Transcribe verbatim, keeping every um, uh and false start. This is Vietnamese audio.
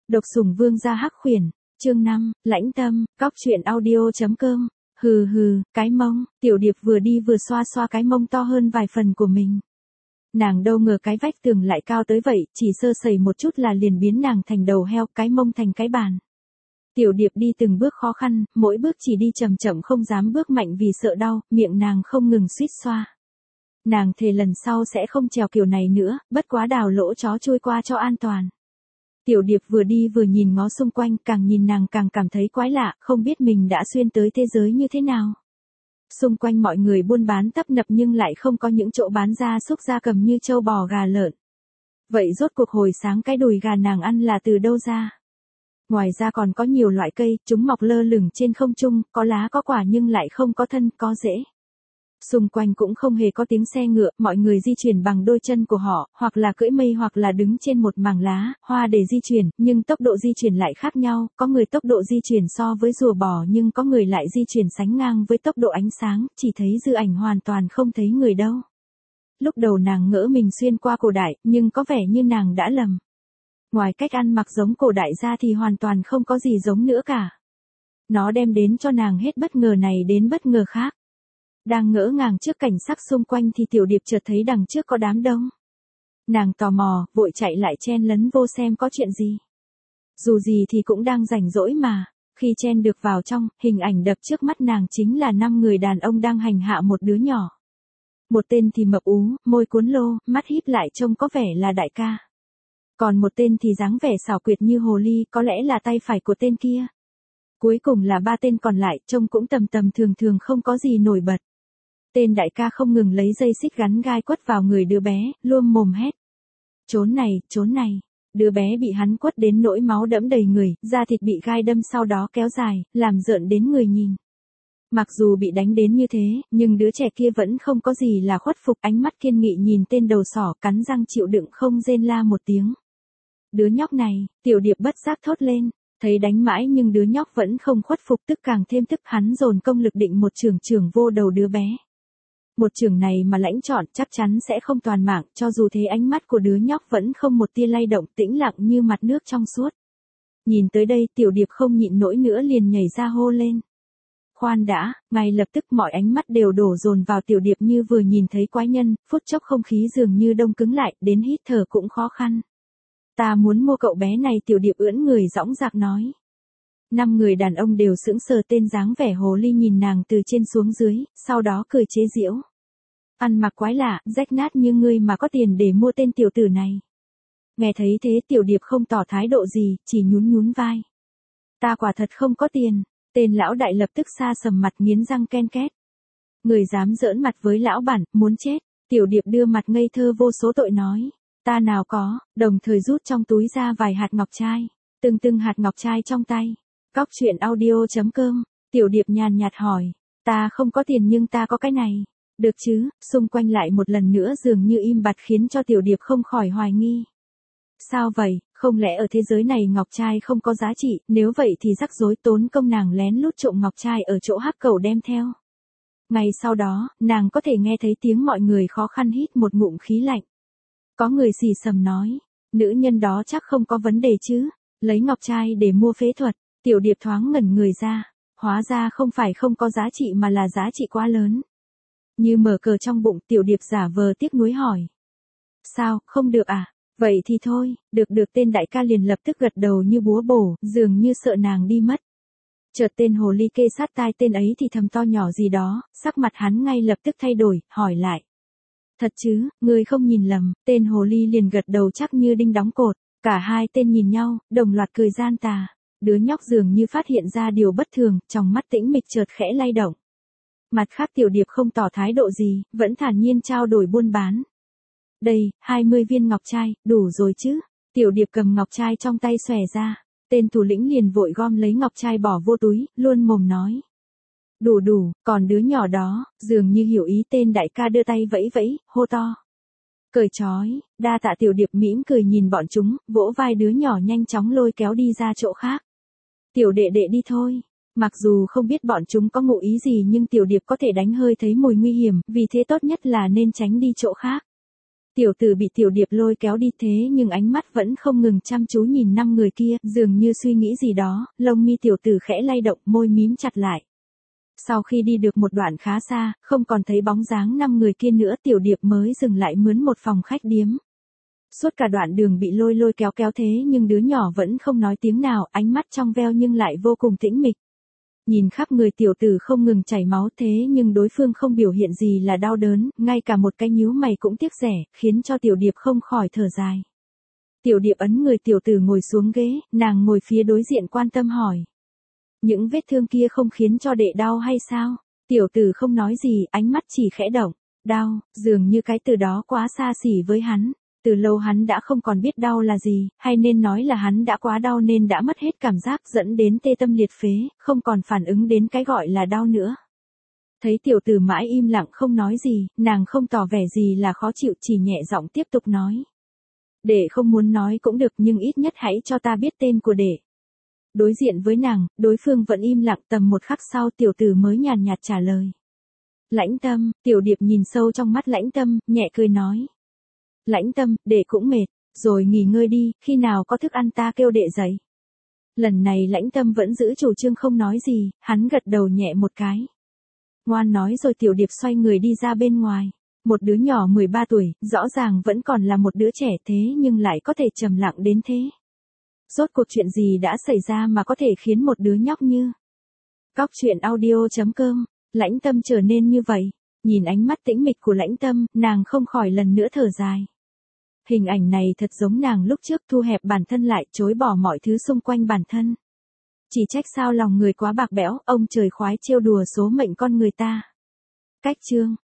Độc sủng vương gia hắc khuyển, chương năm, lãnh tâm, cóc truyện audio.com, hừ hừ, cái mông, tiểu điệp vừa đi vừa xoa xoa cái mông to hơn vài phần của mình. Nàng đâu ngờ cái vách tường lại cao tới vậy, chỉ sơ sẩy một chút là liền biến nàng thành đầu heo, cái mông thành cái bàn. Tiểu điệp đi từng bước khó khăn, mỗi bước chỉ đi chậm chậm không dám bước mạnh vì sợ đau, miệng nàng không ngừng suýt xoa. Nàng thề lần sau sẽ không trèo kiểu này nữa, bất quá đào lỗ chó chui qua cho an toàn. Tiểu điệp vừa đi vừa nhìn ngó xung quanh, càng nhìn nàng càng cảm thấy quái lạ, không biết mình đã xuyên tới thế giới như thế nào. Xung quanh mọi người buôn bán tấp nập nhưng lại không có những chỗ bán gia súc gia cầm như trâu bò gà lợn. Vậy rốt cuộc hồi sáng cái đùi gà nàng ăn là từ đâu ra? Ngoài ra còn có nhiều loại cây, chúng mọc lơ lửng trên không trung, có lá có quả nhưng lại không có thân, có rễ. Xung quanh cũng không hề có tiếng xe ngựa, mọi người di chuyển bằng đôi chân của họ, hoặc là cưỡi mây hoặc là đứng trên một mảng lá, hoa để di chuyển, nhưng tốc độ di chuyển lại khác nhau, có người tốc độ di chuyển so với rùa bò nhưng có người lại di chuyển sánh ngang với tốc độ ánh sáng, chỉ thấy dư ảnh hoàn toàn không thấy người đâu. Lúc đầu nàng ngỡ mình xuyên qua cổ đại, nhưng có vẻ như nàng đã lầm. Ngoài cách ăn mặc giống cổ đại ra thì hoàn toàn không có gì giống nữa cả. Nó đem đến cho nàng hết bất ngờ này đến bất ngờ khác. Đang ngỡ ngàng trước cảnh sắc xung quanh thì tiểu điệp chợt thấy đằng trước có đám đông. Nàng tò mò, vội chạy lại chen lấn vô xem có chuyện gì. Dù gì thì cũng đang rảnh rỗi mà, khi chen được vào trong, hình ảnh đập trước mắt nàng chính là năm người đàn ông đang hành hạ một đứa nhỏ. Một tên thì mập ú, môi cuốn lô, mắt híp lại trông có vẻ là đại ca. Còn một tên thì dáng vẻ xảo quyệt như hồ ly, có lẽ là tay phải của tên kia. Cuối cùng là ba tên còn lại, trông cũng tầm tầm thường thường không có gì nổi bật. Tên đại ca không ngừng lấy dây xích gắn gai quất vào người đứa bé, luôm mồm hét. Trốn này, trốn này. Đứa bé bị hắn quất đến nỗi máu đẫm đầy người, da thịt bị gai đâm sau đó kéo dài, làm rợn đến người nhìn. Mặc dù bị đánh đến như thế, nhưng đứa trẻ kia vẫn không có gì là khuất phục, ánh mắt kiên nghị nhìn tên đầu sỏ, cắn răng chịu đựng không rên la một tiếng. Đứa nhóc này, tiểu điệp bất giác thốt lên. Thấy đánh mãi nhưng đứa nhóc vẫn không khuất phục, tức càng thêm tức, hắn dồn công lực định một chưởng chưởng vô đầu đứa bé. Một chưởng này mà lãnh chọn chắc chắn sẽ không toàn mạng, cho dù thế ánh mắt của đứa nhóc vẫn không một tia lay động, tĩnh lặng như mặt nước trong suốt. Nhìn tới đây tiểu điệp không nhịn nổi nữa liền nhảy ra hô lên. Khoan đã, ngay lập tức mọi ánh mắt đều đổ dồn vào tiểu điệp như vừa nhìn thấy quái nhân, phút chốc không khí dường như đông cứng lại, đến hít thở cũng khó khăn. Ta muốn mua cậu bé này, tiểu điệp ưỡn người dõng dạc nói. Năm người đàn ông đều sững sờ, tên dáng vẻ hồ ly nhìn nàng từ trên xuống dưới, sau đó cười chế giễu. Ăn mặc quái lạ, rách nát như ngươi mà có tiền để mua tên tiểu tử này. Nghe thấy thế tiểu điệp không tỏ thái độ gì, chỉ nhún nhún vai. Ta quả thật không có tiền. Tên lão đại lập tức xa sầm mặt nghiến răng ken két. Người dám giỡn mặt với lão bản, muốn chết. Tiểu điệp đưa mặt ngây thơ vô số tội nói. Ta nào có, đồng thời rút trong túi ra vài hạt ngọc trai. Từng từng hạt ngọc trai trong tay. Cóc truyện audio.com. Tiểu điệp nhàn nhạt hỏi. Ta không có tiền nhưng ta có cái này. Được chứ, xung quanh lại một lần nữa dường như im bặt khiến cho tiểu điệp không khỏi hoài nghi. Sao vậy, không lẽ ở thế giới này ngọc trai không có giá trị, nếu vậy thì rắc rối, tốn công nàng lén lút trộm ngọc trai ở chỗ hắc cẩu đem theo. Ngay sau đó, nàng có thể nghe thấy tiếng mọi người khó khăn hít một ngụm khí lạnh. Có người xì xầm nói, nữ nhân đó chắc không có vấn đề chứ, lấy ngọc trai để mua phế thuật, tiểu điệp thoáng ngẩn người ra, hóa ra không phải không có giá trị mà là giá trị quá lớn. Như mở cờ trong bụng, tiểu điệp giả vờ tiếc nuối hỏi. Sao, không được à? Vậy thì thôi, được được, tên đại ca liền lập tức gật đầu như búa bổ, dường như sợ nàng đi mất. Chợt tên hồ ly kê sát tai tên ấy thì thầm to nhỏ gì đó, sắc mặt hắn ngay lập tức thay đổi, hỏi lại. Thật chứ, ngươi không nhìn lầm, tên hồ ly liền gật đầu chắc như đinh đóng cột, cả hai tên nhìn nhau, đồng loạt cười gian tà. Đứa nhóc dường như phát hiện ra điều bất thường, trong mắt tĩnh mịch chợt khẽ lay động. Mặt khác tiểu điệp không tỏ thái độ gì, vẫn thản nhiên trao đổi buôn bán. Đây, hai mươi viên ngọc trai, đủ rồi chứ. Tiểu điệp cầm ngọc trai trong tay xòe ra. Tên thủ lĩnh liền vội gom lấy ngọc trai bỏ vô túi, luôn mồm nói. Đủ đủ, còn đứa nhỏ đó, dường như hiểu ý, tên đại ca đưa tay vẫy vẫy, hô to. Cởi trói, đa tạ, tiểu điệp mỉm cười nhìn bọn chúng, vỗ vai đứa nhỏ nhanh chóng lôi kéo đi ra chỗ khác. Tiểu đệ đệ đi thôi. Mặc dù không biết bọn chúng có ngụ ý gì nhưng tiểu điệp có thể đánh hơi thấy mùi nguy hiểm, vì thế tốt nhất là nên tránh đi chỗ khác. Tiểu tử bị tiểu điệp lôi kéo đi thế nhưng ánh mắt vẫn không ngừng chăm chú nhìn năm người kia, dường như suy nghĩ gì đó, lông mi tiểu tử khẽ lay động, môi mím chặt lại. Sau khi đi được một đoạn khá xa, không còn thấy bóng dáng năm người kia nữa, tiểu điệp mới dừng lại mướn một phòng khách điếm. Suốt cả đoạn đường bị lôi lôi kéo kéo thế nhưng đứa nhỏ vẫn không nói tiếng nào, ánh mắt trong veo nhưng lại vô cùng tĩnh mịch. Nhìn khắp người tiểu tử không ngừng chảy máu thế nhưng đối phương không biểu hiện gì là đau đớn, ngay cả một cái nhíu mày cũng tiếc rẻ, khiến cho tiểu điệp không khỏi thở dài. Tiểu điệp ấn người tiểu tử ngồi xuống ghế, nàng ngồi phía đối diện quan tâm hỏi. Những vết thương kia không khiến cho đệ đau hay sao? Tiểu tử không nói gì, ánh mắt chỉ khẽ động. Đau, dường như cái từ đó quá xa xỉ với hắn. Từ lâu hắn đã không còn biết đau là gì, hay nên nói là hắn đã quá đau nên đã mất hết cảm giác dẫn đến tê tâm liệt phế, không còn phản ứng đến cái gọi là đau nữa. Thấy tiểu tử mãi im lặng không nói gì, nàng không tỏ vẻ gì là khó chịu, chỉ nhẹ giọng tiếp tục nói. Đệ không muốn nói cũng được nhưng ít nhất hãy cho ta biết tên của đệ. Đối diện với nàng, đối phương vẫn im lặng, tầm một khắc sau tiểu tử mới nhàn nhạt trả lời. Lãnh Tâm, tiểu điệp nhìn sâu trong mắt Lãnh Tâm, nhẹ cười nói. Lãnh Tâm, đệ cũng mệt, rồi nghỉ ngơi đi, khi nào có thức ăn ta kêu đệ dậy. Lần này Lãnh Tâm vẫn giữ chủ trương không nói gì, hắn gật đầu nhẹ một cái. Ngoan nói rồi tiểu điệp xoay người đi ra bên ngoài. Một đứa nhỏ mười ba tuổi, rõ ràng vẫn còn là một đứa trẻ thế nhưng lại có thể trầm lặng đến thế. Rốt cuộc chuyện gì đã xảy ra mà có thể khiến một đứa nhóc như Cóc truyện audio chấm com, Lãnh Tâm trở nên như vậy. Nhìn ánh mắt tĩnh mịch của Lãnh Tâm, nàng không khỏi lần nữa thở dài. Hình ảnh này thật giống nàng lúc trước, thu hẹp bản thân lại, chối bỏ mọi thứ xung quanh bản thân. Chỉ trách sao lòng người quá bạc bẽo, ông trời khoái trêu đùa số mệnh con người ta. Cách chương